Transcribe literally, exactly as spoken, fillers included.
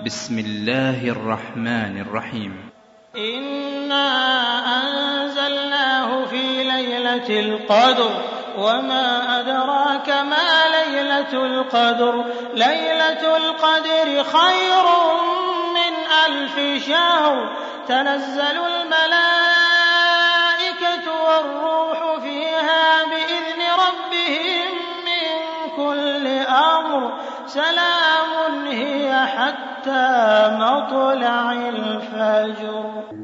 بسم الله الرحمن الرحيم إنا أنزلناه في ليلة القدر وما أدراك ما ليلة القدر ليلة القدر خير من ألف شهر تنزل الملائكة والروح فيها بإذن ربهم من كل أمر سلام هي حتى مطلع الفجر.